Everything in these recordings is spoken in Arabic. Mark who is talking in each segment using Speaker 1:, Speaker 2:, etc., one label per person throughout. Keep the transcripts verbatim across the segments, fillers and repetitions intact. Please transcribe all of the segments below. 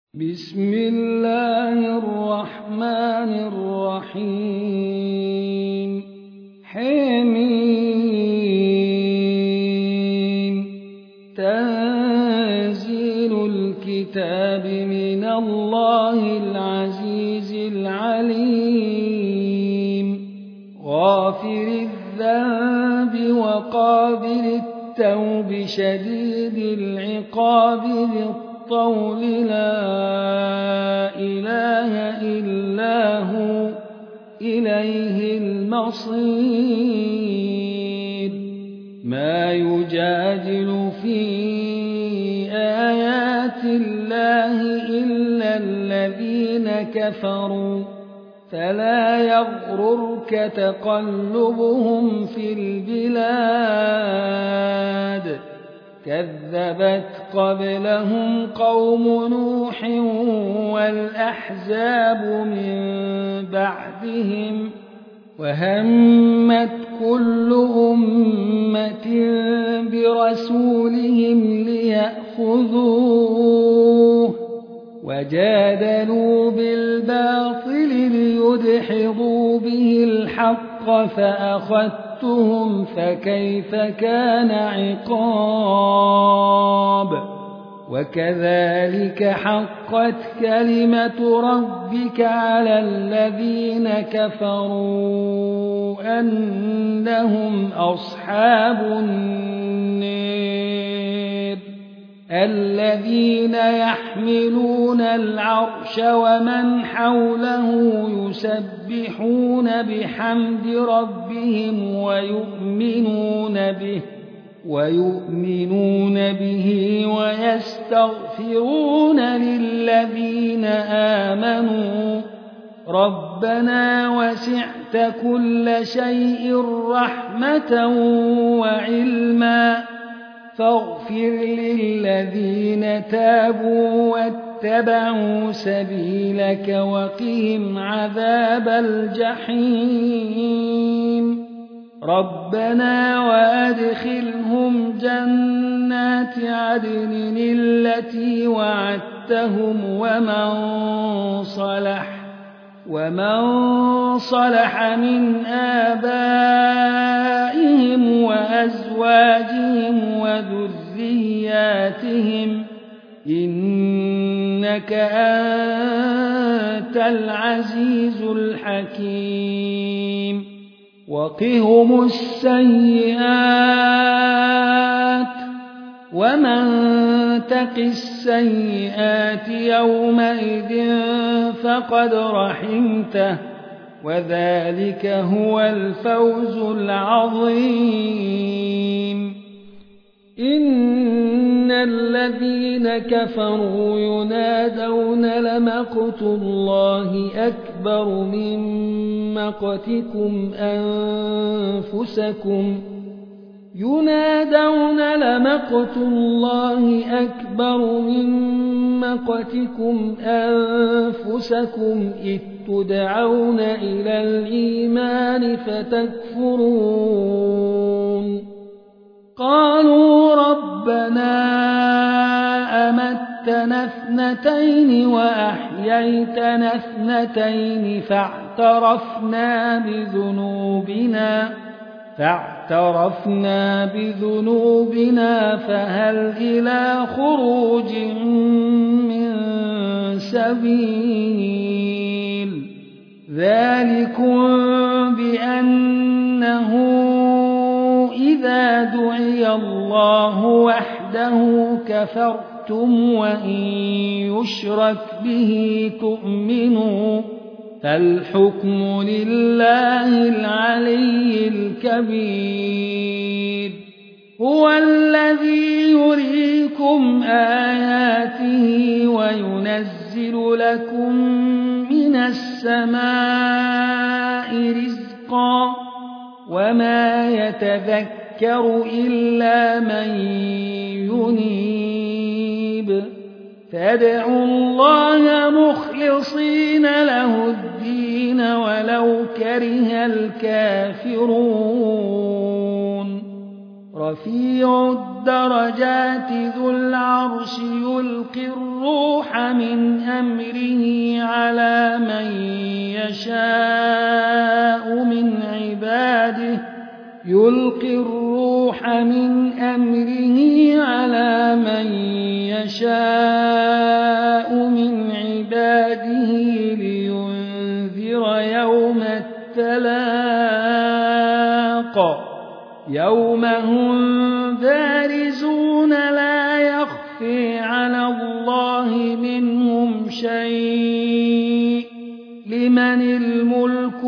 Speaker 1: بسم الله الرحمن الرحيم حميم تنزيل الكتاب من الله العزيز العليم غافر الذنب وقابل التوب شديد العقاب ذي الطول لا إله إلا هو إليه المصير ما يجادل في آيات الله إلا الذين كفروا فلا يغررك تقلبهم في البلاد كذبت قبلهم قوم نوح والأحزاب من بعدهم وهمت كل أمة برسولهم ليأخذوه وجادلوا بالباطل ليدحضوا به الحق فأخذتهم فكيف كان عقاب وكذلك حقت كلمة ربك على الذين كفروا أنهم أصحاب النار الذين يحملون العرش ومن حوله يسبحون بحمد ربهم ويؤمنون به ويؤمنون به ويستغفرون للذين آمنوا ربنا وسعت كل شيء رحمة وعلما فاغفر للذين تابوا واتبعوا سبيلك وقهم عذاب الجحيم ربنا وأدخلهم جنات عدن التي وعدتهم ومن صلح ومن صلح من آبائهم وأزواجهم وذرياتهم إنك أنت العزيز الحكيم وقهم السيئات ومن تق السيئات يومئذ فقد رحمته وذلك هو الفوز العظيم إن الذين كفروا ينادون لمقت الله أكبر من مقتكم أنفسكم ينادون لمقت الله أكبر من مقتكم أنفسكم إذ تدعون إلى الإيمان فتكفرون قالوا ربنا أمتنا اثنتين وأحييتنا اثنتين فاعترفنا بذنوبنا فاعترفنا بذنوبنا فهل إلى خروج من سبيل ذلكم بأنه إذا دعي الله وحده كفرتم وإن يشرك به تؤمنوا فالحكم لله العلي الكبير هو الذي يريكم آياته وينزل لكم من السماء رزقا وما يتذكر إلا من ينيب فادعوا الله مخلصين له الدين ولو كره الكافرون رفيع الدرجات ذو العرش يلقي الروح الروح من أمره على من يشاء من عباده يلقي الروح من أمره على من يشاء من عباده لينذر يوم التلاق يوم هم بارزون لا يخفي على الله منهم شيء لمن الملك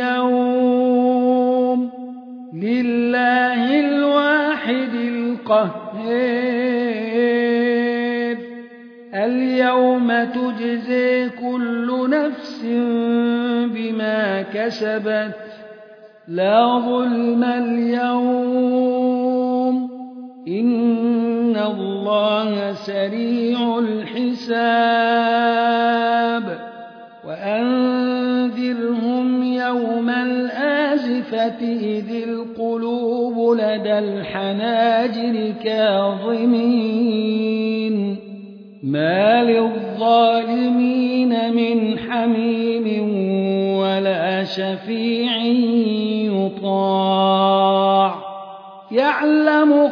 Speaker 1: اليوم لله الواحد القهار اليوم تجزي كل نفس بما كسبت لا ظلم اليوم إن الله سريع الحساب وأنذرهم يوم الآزفة إذ القلوب لدى الحناجر كاظمين ما للظالمين من حميم ولا شفيع يطاع يعلم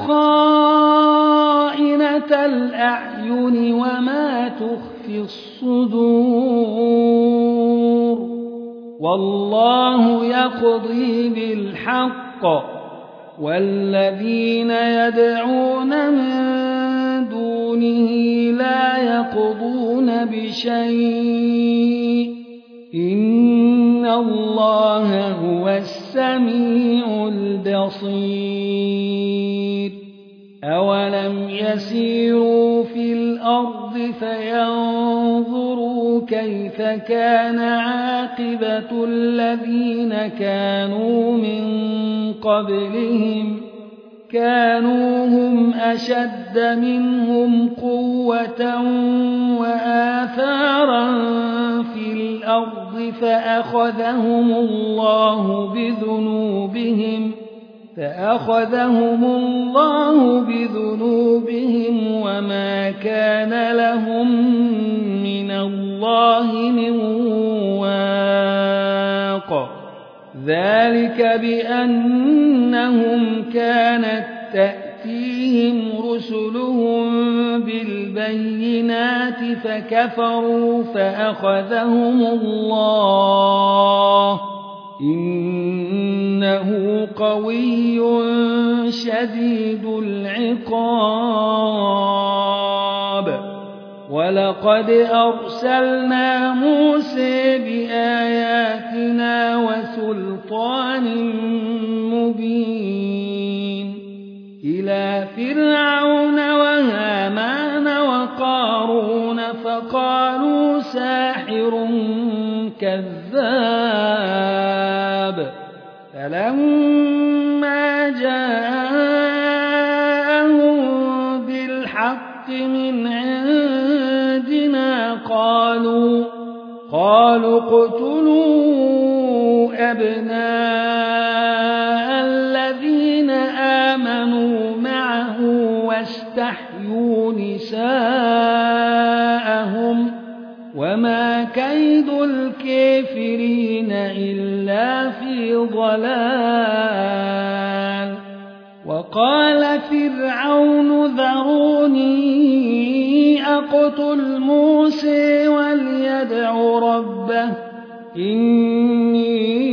Speaker 1: خائنة الأعين وما تخفي الصدور والله يقضي بالحق والذين يدعون من دونه لا يقضون بشيء إن الله هو السميع البصير أولم يسيروا في الأرض فينظروا كيف كان عاقبة الذين كانوا من قبلهم كانوا هم أشد منهم قوة وآثارا في الأرض فأخذهم الله بذنوبهم فأخذهم الله بذنوبهم وما كان لهم من الله من واق ذلك بأنهم كانت تأتيهم رسلهم بالبينات فكفروا فأخذهم الله إنه قوي شديد العقاب ولقد أرسلنا موسى بآياتنا وسلطان مبين إلى فرعون وهامان وقارون فقالوا ساحر كذاب فلما جاءهم بالحق من عندنا قالوا قالوا اقتلوا أبناء الذين آمنوا معه واستحيوا نساءهم وما كيد الكافرين إلا في ضلال وقال فرعون ذروني أقتل موسى وليدع ربه إني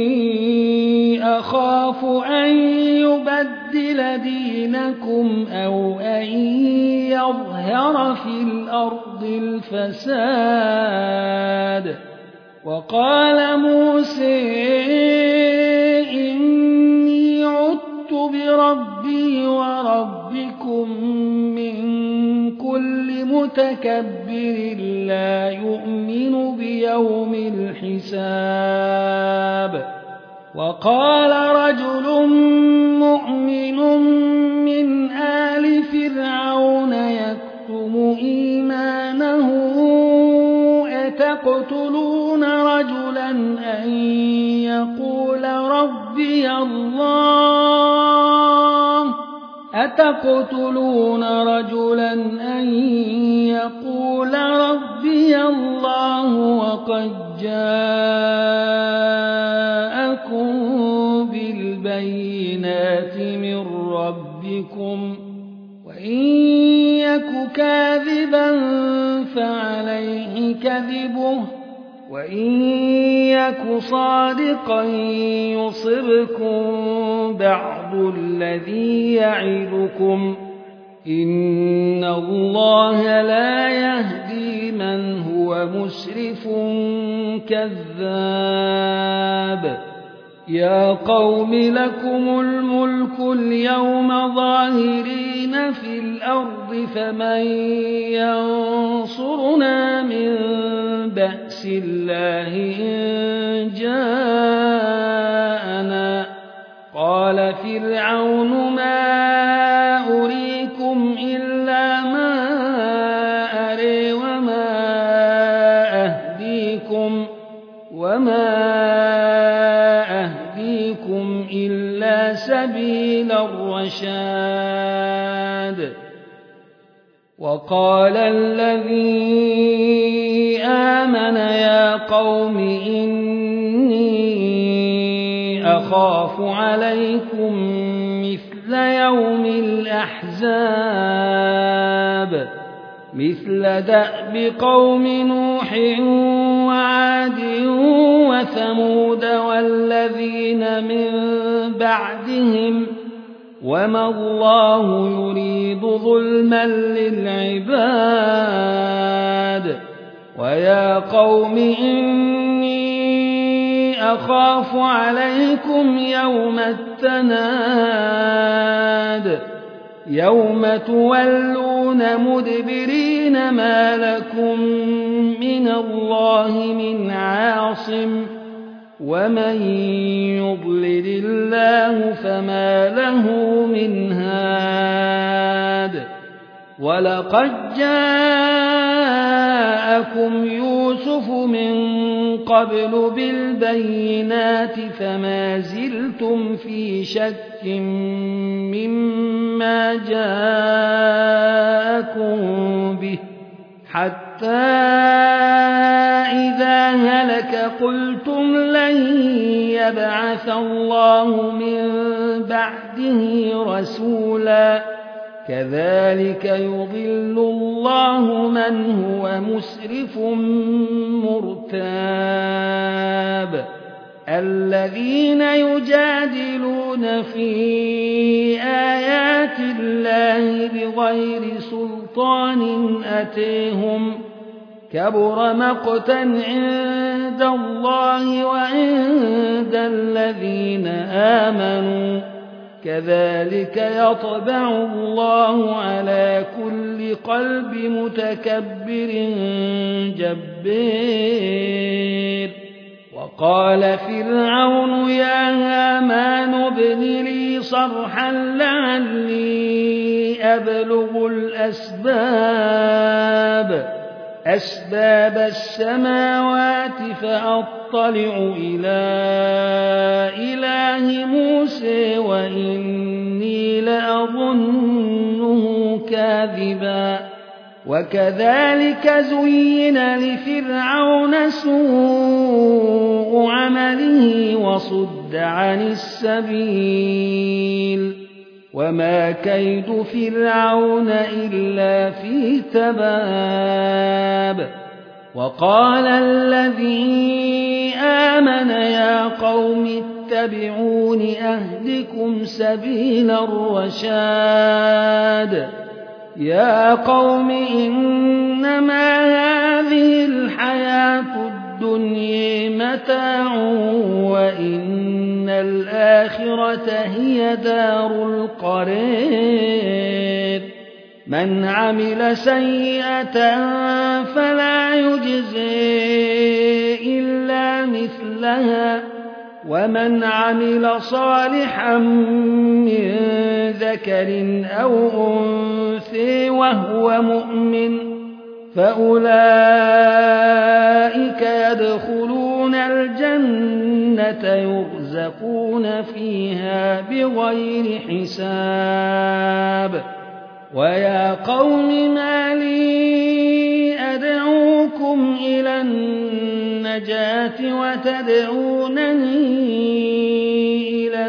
Speaker 1: أخاف أن يبدل دينكم أو أن يظهر في الأرض الفساد وقال موسى إني عدت بربي وربكم من كل متكبر لا يؤمن بيوم الحساب وقال رجل مؤمن من آل فرعون يكتم إيمانه أتقتلون رجلا أن يقول ربي الله أتقتلون رجلا أن يقول ربي الله وقد جاءكم بالبينات من ربكم وإن يك كاذبا فعليه كذبه وإن يك صادقا يصبكم بعض الذي يعدكم إن الله لا يهدي من هو مسرف كذاب يا قوم لكم الملك اليوم ظاهرين في الأرض فمن ينصرنا من بأس الله إن جاءنا قال فرعون ما أريكم إلا ما أري وما أهديكم وما أهديكم إلا سبيل الرشاد وقال الذي آمن يا قوم إني أخاف عليكم مثل يوم الأحزاب مثل دأب قوم نوح وعاد وثمود والذين من بعدهم وما الله يريد ظلما للعباد ويا قوم إني أخاف عليكم يوم التناد يوم تولون مدبرين ما لكم من الله من عاصم ومن يضلل الله فما له من هاد ولقد جاءكم يوسف من قبل بالبينات فما زلتم في شك مما جاءكم به حتى إذا هلك قلتم لن يبعث الله من بعده رسولا كذلك يضل الله من هو مسرف مرتاب الذين يجادلون في آيات الله بغير سلطان أتيهم كبر مقتا عند الله وعند الذين آمنوا كذلك يطبع الله على كل قلب متكبر جبار وقال فرعون يا هامان ابن لي صرحا لعلي أبلغ الأسباب أسباب السماوات فأطلع إلى إله موسى وإني لأظنه كاذبا وكذلك زين لفرعون سوء عمله وصد عن السبيل وما كيد فرعون إلا في تباب وقال الذي آمن يا قوم اتبعون أهدكم سبيل الرشاد يا قوم إنما هذه الحياة الدنيا متاع وإن الآخرة هي دار القرار من عمل سيئة فلا يجزي إلا مثلها ومن عمل صالحا من ذكر أو أنثى وهو مؤمن فأولئك يدخلون الجنة يرزقون فيها بغير حساب ويا قوم ما لي أدعوكم إلى النجاة وتدعونني إلى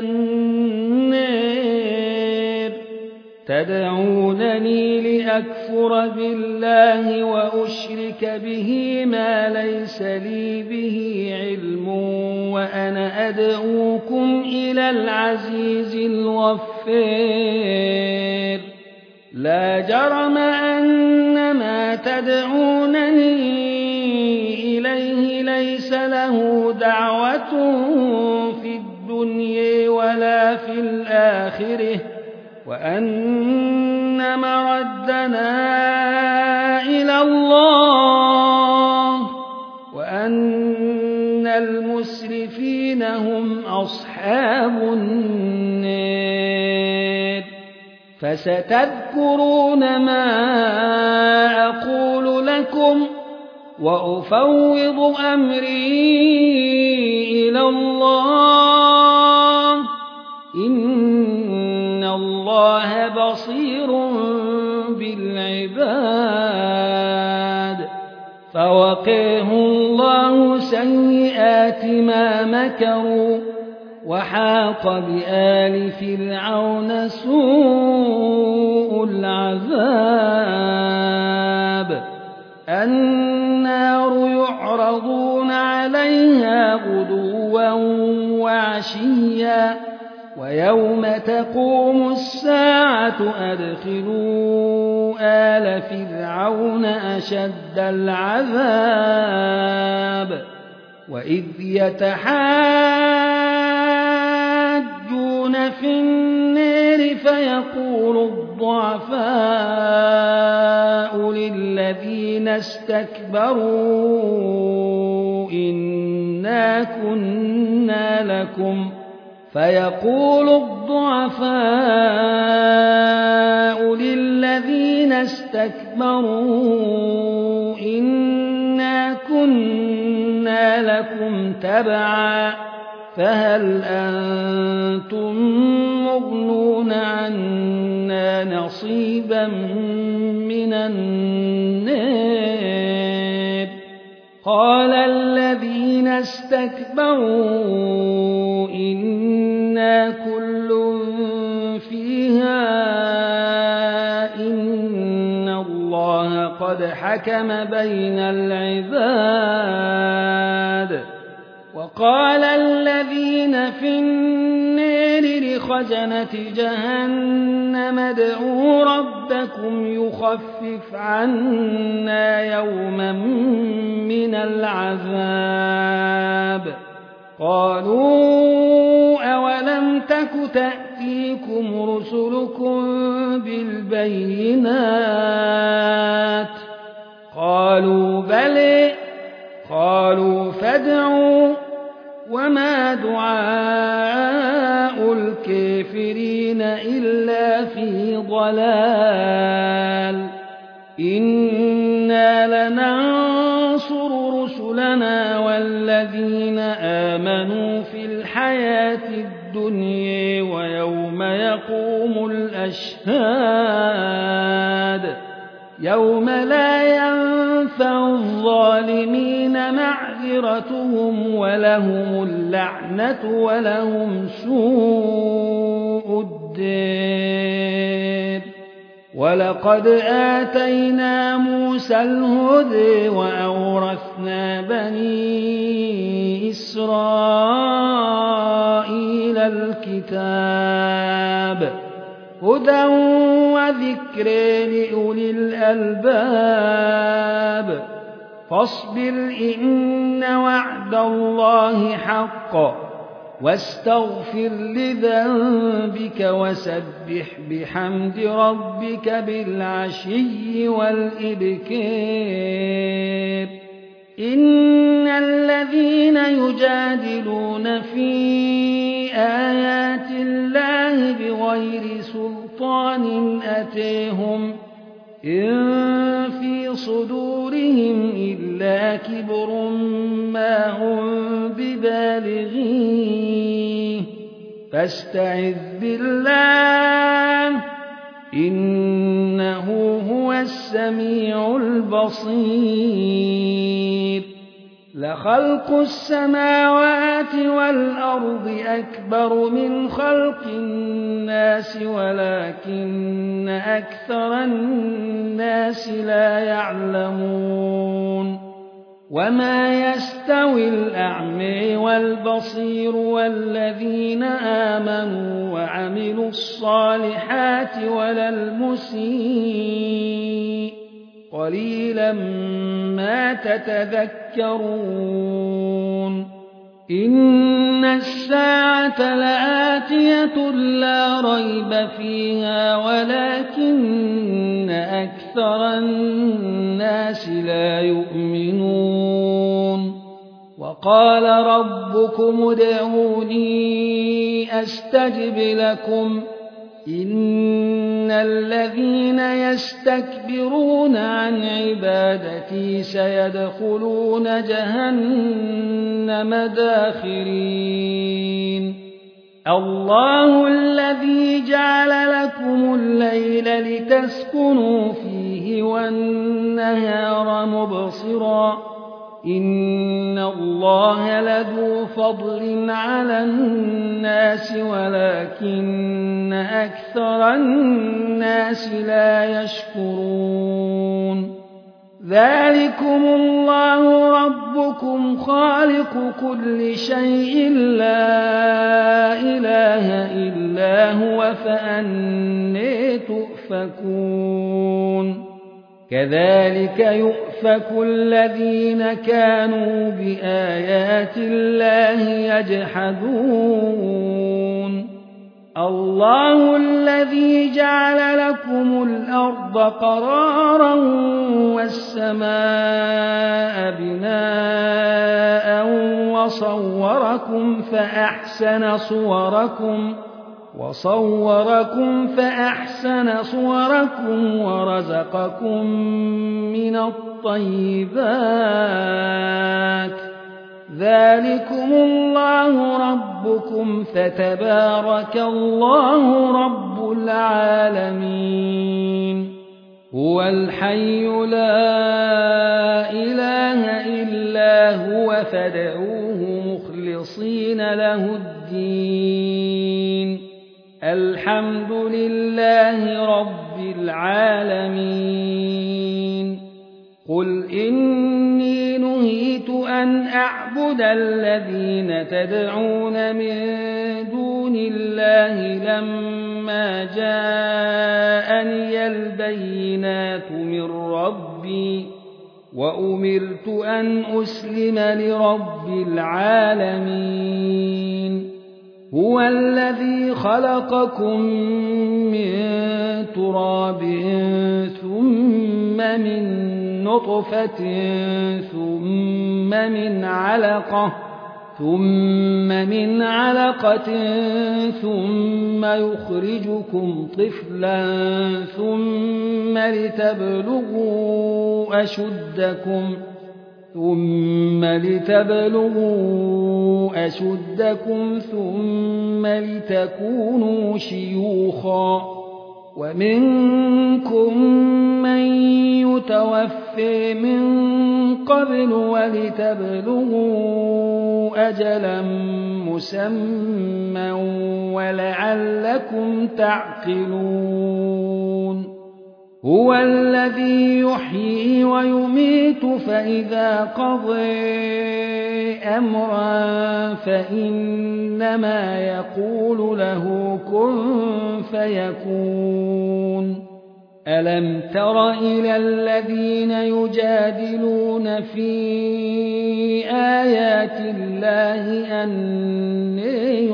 Speaker 1: النار تدعونني لأكفر بالله وأشرك به ما ليس لي به علم وأنا أدعوكم إلى العزيز الغفار لا جرم أن ما تدعونني إليه ليس له دعوة في الدنيا ولا في الآخرة وأن مردنا إلى الله وأن المسرفين هم أصحاب النار فستذكرون ما أقول لكم وأفوض أمري إلى الله إن الله بصير بالعباد فوقاه الله سيئات ما مكروا وحاق بآل فرعون سوء العذاب النار يعرضون عليها غدوا وعشيا ويوم تقوم الساعة أدخلوا آل فرعون أشد العذاب وإذ يتحاجون في النار فيقول الضعفاء للذين استكبروا إنا كنا لكم فيقول الضعفاء للذين استكبروا إنا كنا لكم تبعا فهل أنتم مغنون عنا نصيبا من النار قال الذين استكبروا إنا كل فيها إن الله قد حكم بين العباد وقال الذين في النار لخزنة جهنم ادعوا ربكم يخفف عنا يوما من العذاب قالوا أولم تك تأتيكم رسلكم بالبينات قالوا بلى قالوا فادعوا وما دعاء الكافرين إلا في ضلال إنا لننصر رسلنا والذين آمنوا في الحياة الدنيا ويوم يقوم الأشهاد يوم لا ينفع الظالمين معذرتهم ولهم اللعنة ولهم سوء الدار ولقد آتينا موسى الهدى وأورثنا بني إسرائيل الكتاب هدى وذكر لأولي الألباب فاصبر إن وعد الله حق واستغفر لذنبك وسبح بحمد ربك بالعشي والإبكار إن الذين يجادلون في آيات الله بغير سلطان أتيهم إن في صدورهم إلا كبر ما هم ببالغيه فاستعذ بالله إنه هو السميع البصير لخلق السماوات والأرض أكبر من خلق الناس ولكن أكثر الناس لا يعلمون وما يستوي الأعمى والبصير والذين آمنوا وعملوا الصالحات ولا المسيء قليلا ما تتذكرون إن الساعة لآتية لا ريب فيها ولكن أكثر الناس لا يؤمنون وقال ربكم ادعوني أستجب لكم إن الذين يستكبرون عن عبادتي سيدخلون جهنم داخرين الله الذي جعل لكم الليل لتسكنوا فيه والنهار مبصرا إن الله لذو فضل على الناس ولكن أكثر الناس لا يشكرون ذلكم الله ربكم خالق كل شيء لا إله إلا هو فأنى تؤفكون كذلك يؤفك الذين كانوا بآيات الله يجحدون الله الذي جعل لكم الأرض قرارا والسماء بناء وصوركم فأحسن صوركم وصوركم فأحسن صوركم ورزقكم من الطيبات ذلكم الله ربكم فتبارك الله رب العالمين هو الحي لا إله إلا هو فادعوه مخلصين له الدين الحمد لله رب العالمين قل إني نهيت أن أعبد الذين تدعون من دون الله لما جاءني البينات من ربي وأمرت أن أسلم لرب العالمين هو الذي خلقكم من تراب ثم من نطفة ثم من علقة ثم من علقة ثم يخرجكم طفلا ثم لتبلغوا أشدكم ثم لتبلغوا أشدكم ثم لتكونوا شيوخا ومنكم من يتوفي من قبل ولتبلغوا أجلا مسمى ولعلكم تعقلون هو الذي يحيي ويميت فإذا قضى أمرا فإنما يقول له كن فيكون ألم تر إلى الذين يجادلون في آيات الله أنى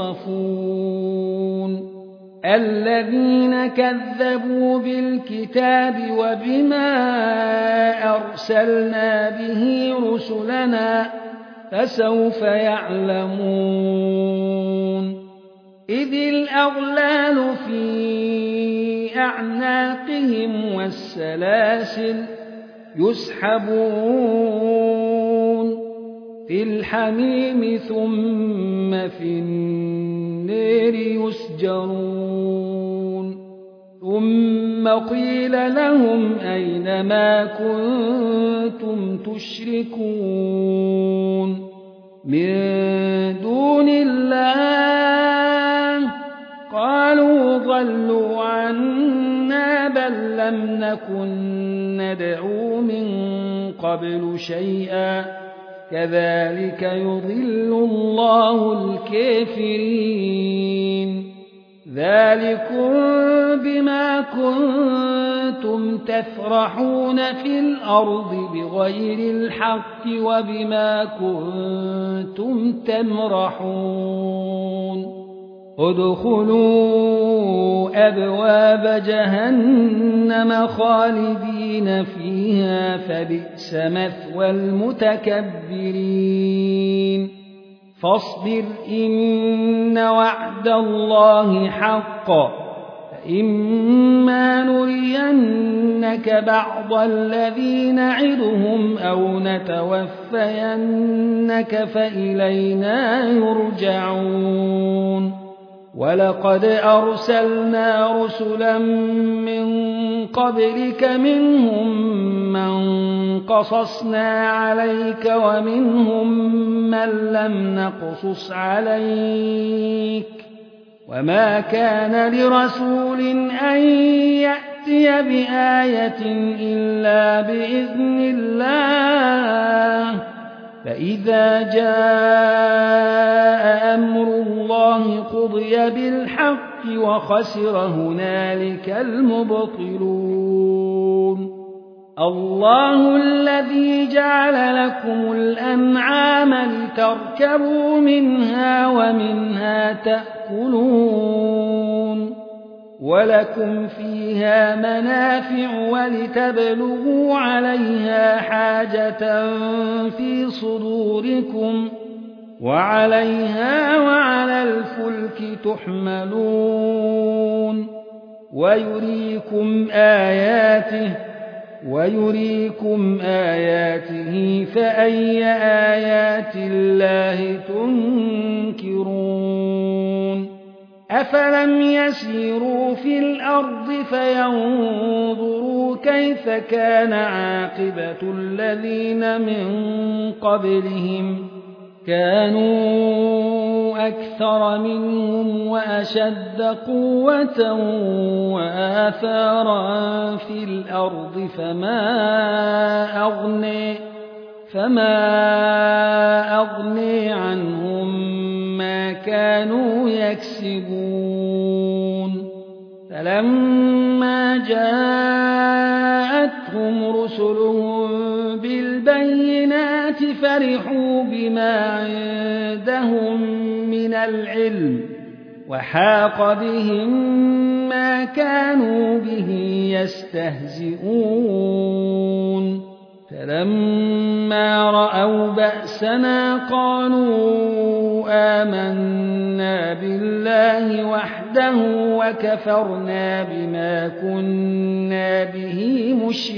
Speaker 1: يصرفون الذين كذبوا بالكتاب وبما أرسلنا به رسلنا فسوف يعلمون إذ الأغلال في أعناقهم والسلاسل يسحبون في الحميم ثم في النار يسجرون ثم ثم قيل لهم أين ما كنتم تشركون من دون الله قالوا ضلوا عنا بل لم نكن ندعو من قبل شيئا كذلك يضل الله الكافرين ذلكم بما كنتم تفرحون في الأرض بغير الحق وبما كنتم تمرحون ادخلوا أبواب جهنم خالدين فيها فبئس مثوى المتكبرين فاصبر إن وعد الله حق فإما نرينك بعض الذي نعدهم أو نتوفينك فإلينا يرجعون ولقد أرسلنا رسلا من قبلك منهم من قصصنا عليك ومنهم من لم نقصص عليك وما كان لرسول أن يأتي بآية إلا بإذن الله فإذا جاء أمر الله قضي بالحق وخسر هنالك المبطلون الله الذي جعل لكم الأنعام لتركبوا منها ومنها تأكلون ولكم فيها منافع ولتبلغوا عليها حاجة في صدوركم وعليها وعلى الفلك تحملون ويريكم آياته ويريكم آياته فأي آيات الله تنكرون أفلم يسيروا في الأرض فينظروا كيف كان عاقبة الذين من قبلهم كانوا أكثر منهم وأشد قوة وآثارا في الأرض فما أغني, فما أغني عنهم ما كانوا يكسبون فلما جاءتهم رسلهم بالبينات فرحوا بما عندهم من العلم وحاق بهم ما كانوا به يستهزئون فلما رأوا بأسنا قالوا آمنا بالله وحده وكفرنا بما كنا به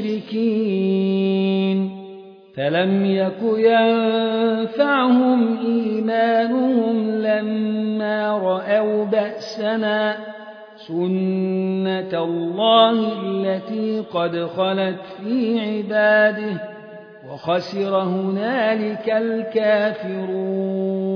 Speaker 1: مشركين فلم يك ينفعهم إيمانهم لما رأوا بأسنا سنة الله التي قد خلت في عباده وخسر هنالك الكافرون